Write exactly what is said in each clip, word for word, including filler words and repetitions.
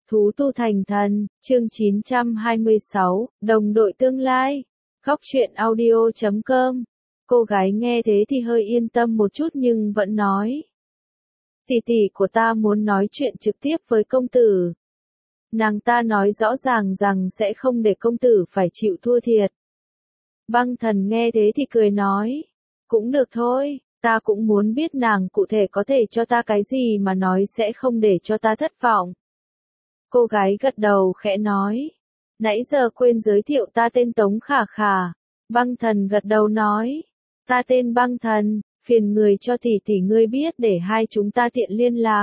Thú tu thành thần, chương chín trăm hai mươi sáu, đồng đội tương lai. Góc truyện audio chấm com. Cô gái nghe thế thì hơi yên tâm một chút nhưng vẫn nói. Tỷ tỷ của ta muốn nói chuyện trực tiếp với công tử. Nàng ta nói rõ ràng rằng sẽ không để công tử phải chịu thua thiệt. Băng thần nghe thế thì cười nói. Cũng được thôi, ta cũng muốn biết nàng cụ thể có thể cho ta cái gì mà nói sẽ không để cho ta thất vọng. Cô gái gật đầu khẽ nói. Nãy giờ quên giới thiệu ta tên Tống Khả Khả. Băng thần gật đầu nói. Ta tên băng thần, phiền người cho tỷ tỷ ngươi biết để hai chúng ta tiện liên lạc.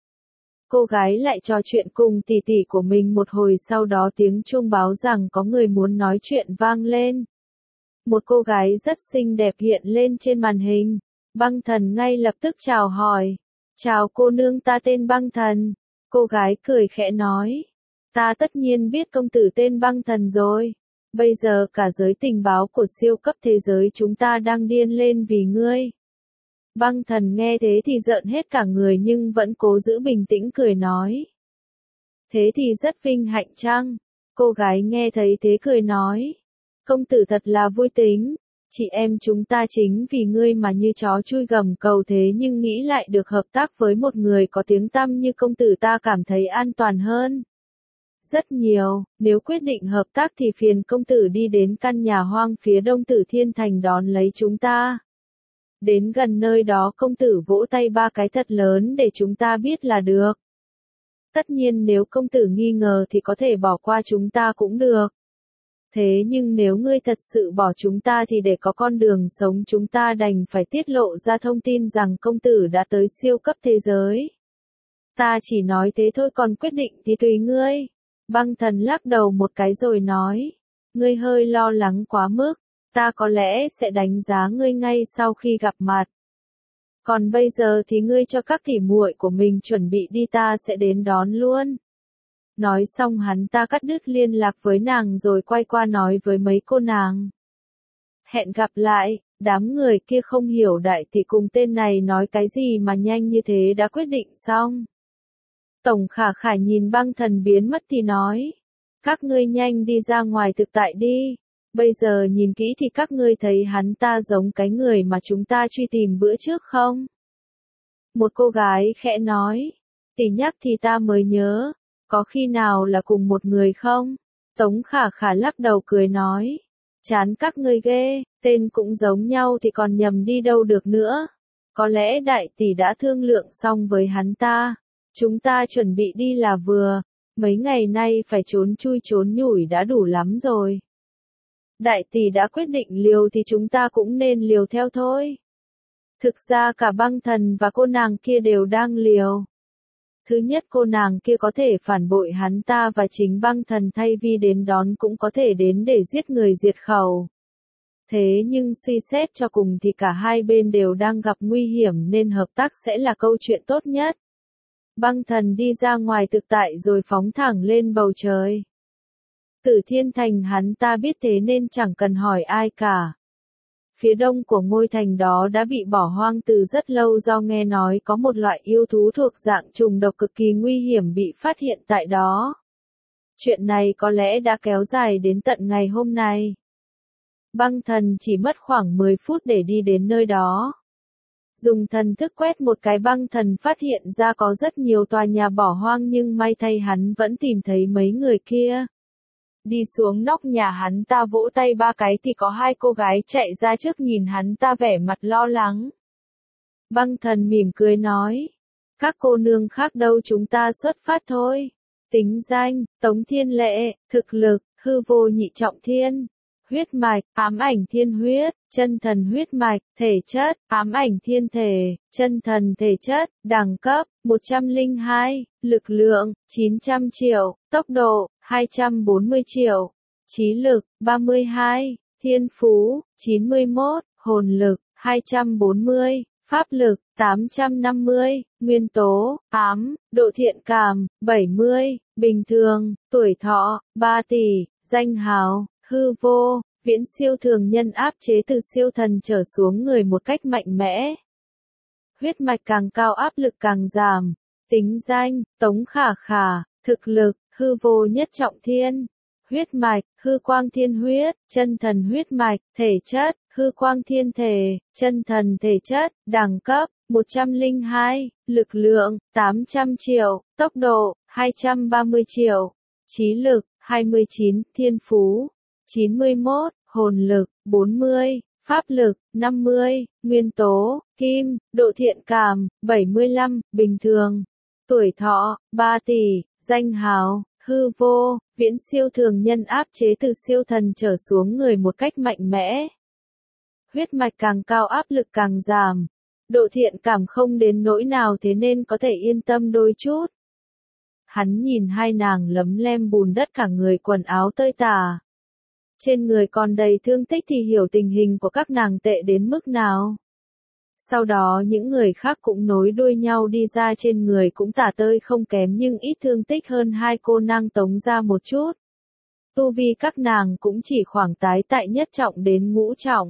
Cô gái lại trò chuyện cùng tỷ tỷ của mình một hồi, sau đó tiếng chuông báo rằng có người muốn nói chuyện vang lên. Một cô gái rất xinh đẹp hiện lên trên màn hình. Băng thần ngay lập tức chào hỏi. Chào cô nương, ta tên băng thần. Cô gái cười khẽ nói. Ta tất nhiên biết công tử tên băng thần rồi. Bây giờ cả giới tình báo của siêu cấp thế giới chúng ta đang điên lên vì ngươi. Băng thần nghe thế thì giận hết cả người nhưng vẫn cố giữ bình tĩnh cười nói. Thế thì rất vinh hạnh chăng? Cô gái nghe thấy thế cười nói. Công tử thật là vui tính. Chị em chúng ta chính vì ngươi mà như chó chui gầm cầu, thế nhưng nghĩ lại được hợp tác với một người có tiếng tăm như công tử ta cảm thấy an toàn hơn. Rất nhiều, nếu quyết định hợp tác thì phiền công tử đi đến căn nhà hoang phía đông Tử Thiên Thành đón lấy chúng ta. Đến gần nơi đó công tử vỗ tay ba cái thật lớn để chúng ta biết là được. Tất nhiên nếu công tử nghi ngờ thì có thể bỏ qua chúng ta cũng được. Thế nhưng nếu ngươi thật sự bỏ chúng ta thì để có con đường sống chúng ta đành phải tiết lộ ra thông tin rằng công tử đã tới siêu cấp thế giới. Ta chỉ nói thế thôi, còn quyết định thì tùy ngươi. Băng thần lắc đầu một cái rồi nói. Ngươi hơi lo lắng quá mức, ta có lẽ sẽ đánh giá ngươi ngay sau khi gặp mặt. Còn bây giờ thì ngươi cho các tỉ muội của mình chuẩn bị đi, ta sẽ đến đón luôn. Nói xong hắn ta cắt đứt liên lạc với nàng rồi quay qua nói với mấy cô nàng. Hẹn gặp lại. Đám người kia không hiểu đại tỷ cùng tên này nói cái gì mà nhanh như thế đã quyết định xong. Tổng Khả Khả nhìn băng thần biến mất thì nói. Các ngươi nhanh đi ra ngoài thực tại đi. Bây giờ nhìn kỹ thì các ngươi thấy hắn ta giống cái người mà chúng ta truy tìm bữa trước không? Một cô gái khẽ nói. Tỷ nhắc thì ta mới nhớ. Có khi nào là cùng một người không? Tống Khả Khả lắc đầu cười nói. Chán các ngươi ghê, tên cũng giống nhau thì còn nhầm đi đâu được nữa. Có lẽ đại tỷ đã thương lượng xong với hắn ta. Chúng ta chuẩn bị đi là vừa. Mấy ngày nay phải trốn chui trốn nhủi đã đủ lắm rồi. Đại tỷ đã quyết định liều thì chúng ta cũng nên liều theo thôi. Thực ra cả băng thần và cô nàng kia đều đang liều. Thứ nhất, cô nàng kia có thể phản bội hắn ta và chính băng thần thay vì đến đón cũng có thể đến để giết người diệt khẩu. Thế nhưng suy xét cho cùng thì cả hai bên đều đang gặp nguy hiểm nên hợp tác sẽ là câu chuyện tốt nhất. Băng thần đi ra ngoài thực tại rồi phóng thẳng lên bầu trời. Tử Thiên Thành hắn ta biết thế nên chẳng cần hỏi ai cả. Phía đông của ngôi thành đó đã bị bỏ hoang từ rất lâu do nghe nói có một loại yêu thú thuộc dạng trùng độc cực kỳ nguy hiểm bị phát hiện tại đó. Chuyện này có lẽ đã kéo dài đến tận ngày hôm nay. Băng thần chỉ mất khoảng mười phút để đi đến nơi đó. Dùng thần thức quét một cái, băng thần phát hiện ra có rất nhiều tòa nhà bỏ hoang nhưng may thay hắn vẫn tìm thấy mấy người kia. Đi xuống nóc nhà hắn ta vỗ tay ba cái thì có hai cô gái chạy ra trước nhìn hắn ta vẻ mặt lo lắng. Băng thần mỉm cười nói. Các cô nương khác đâu, chúng ta xuất phát thôi. Tính danh, Tống Thiên Lệ, thực lực, hư vô nhị trọng thiên. Huyết mạch, ám ảnh thiên huyết, chân thần huyết mạch, thể chất, ám ảnh thiên thể, chân thần thể chất, đẳng cấp, một trăm lẻ hai, lực lượng, chín trăm triệu, tốc độ, hai trăm bốn mươi triệu, trí lực, ba mươi hai, thiên phú, chín mươi mốt, hồn lực, hai trăm bốn mươi, pháp lực, tám trăm năm mươi, nguyên tố, ám, độ thiện cảm, bảy mươi, bình thường, tuổi thọ, ba tỷ, danh hào. Hư vô, viễn siêu thường nhân áp chế từ siêu thần trở xuống người một cách mạnh mẽ. Huyết mạch càng cao áp lực càng giảm. Tính danh, Tống Khả Khả, thực lực, hư vô nhất trọng thiên, huyết mạch, hư quang thiên huyết, chân thần huyết mạch, thể chất, hư quang thiên thể, chân thần thể chất, đẳng cấp, một trăm lẻ hai, lực lượng, tám trăm triệu, tốc độ, hai trăm ba mươi triệu, trí lực, hai mươi chín, thiên phú, chín mươi mốt, hồn lực, bốn mươi, pháp lực, năm mươi, nguyên tố, kim, độ thiện cảm, bảy mươi lăm, bình thường, tuổi thọ, ba tỷ, danh hào, hư vô, viễn siêu thường nhân áp chế từ siêu thần trở xuống người một cách mạnh mẽ. Huyết mạch càng cao áp lực càng giảm. Độ thiện cảm không đến nỗi nào thế nên có thể yên tâm đôi chút. Hắn nhìn hai nàng lấm lem bùn đất cả người quần áo tơi tả. Trên người còn đầy thương tích thì hiểu tình hình của các nàng tệ đến mức nào. Sau đó những người khác cũng nối đuôi nhau đi ra, trên người cũng tả tơi không kém nhưng ít thương tích hơn hai cô nang tống ra một chút. Tu vi các nàng cũng chỉ khoảng tái tại nhất trọng đến ngũ trọng.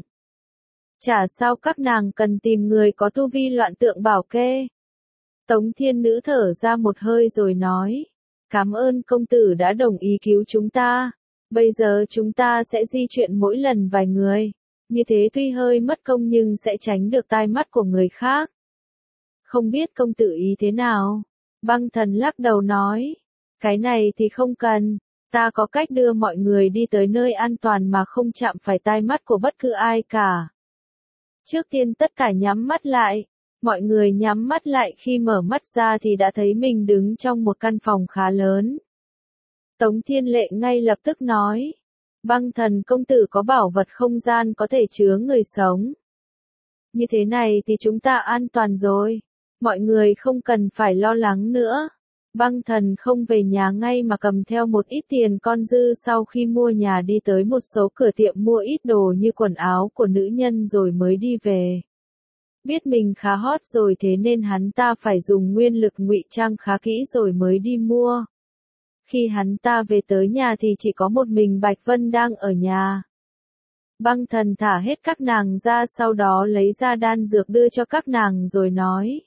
Chả sao các nàng cần tìm người có tu vi loạn tượng bảo kê. Tống Thiên Nữ thở ra một hơi rồi nói. Cảm ơn công tử đã đồng ý cứu chúng ta. Bây giờ chúng ta sẽ di chuyển mỗi lần vài người. Như thế tuy hơi mất công nhưng sẽ tránh được tai mắt của người khác. Không biết công tử ý thế nào? Băng Thần lắc đầu nói. Cái này thì không cần. Ta có cách đưa mọi người đi tới nơi an toàn mà không chạm phải tai mắt của bất cứ ai cả. Trước tiên tất cả nhắm mắt lại. Mọi người nhắm mắt lại, khi mở mắt ra thì đã thấy mình đứng trong một căn phòng khá lớn. Tống Thiên Lệ ngay lập tức nói. Băng Thần công tử có bảo vật không gian có thể chứa người sống. Như thế này thì chúng ta an toàn rồi. Mọi người không cần phải lo lắng nữa. Băng Thần không về nhà ngay mà cầm theo một ít tiền con dư sau khi mua nhà, đi tới một số cửa tiệm mua ít đồ như quần áo của nữ nhân rồi mới đi về. Biết mình khá hot rồi thế nên hắn ta phải dùng nguyên lực ngụy trang khá kỹ rồi mới đi mua. Khi hắn ta về tới nhà thì chỉ có một mình Bạch Vân đang ở nhà. Băng Thần thả hết các nàng ra, sau đó lấy ra đan dược đưa cho các nàng rồi nói.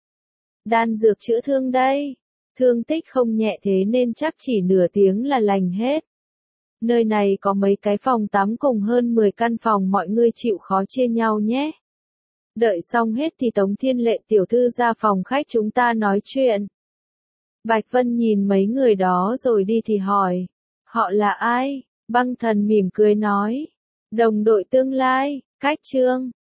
Đan dược chữa thương đây. Thương tích không nhẹ thế nên chắc chỉ nửa tiếng là lành hết. Nơi này có mấy cái phòng tắm cùng hơn mười căn phòng, mọi người chịu khó chia nhau nhé. Đợi xong hết thì Tống Thiên Lệ tiểu thư ra phòng khách chúng ta nói chuyện. Bạch Vân nhìn mấy người đó rồi đi thì hỏi. Họ là ai? Băng Thần mỉm cười nói. Đồng đội tương lai, Cách Trương.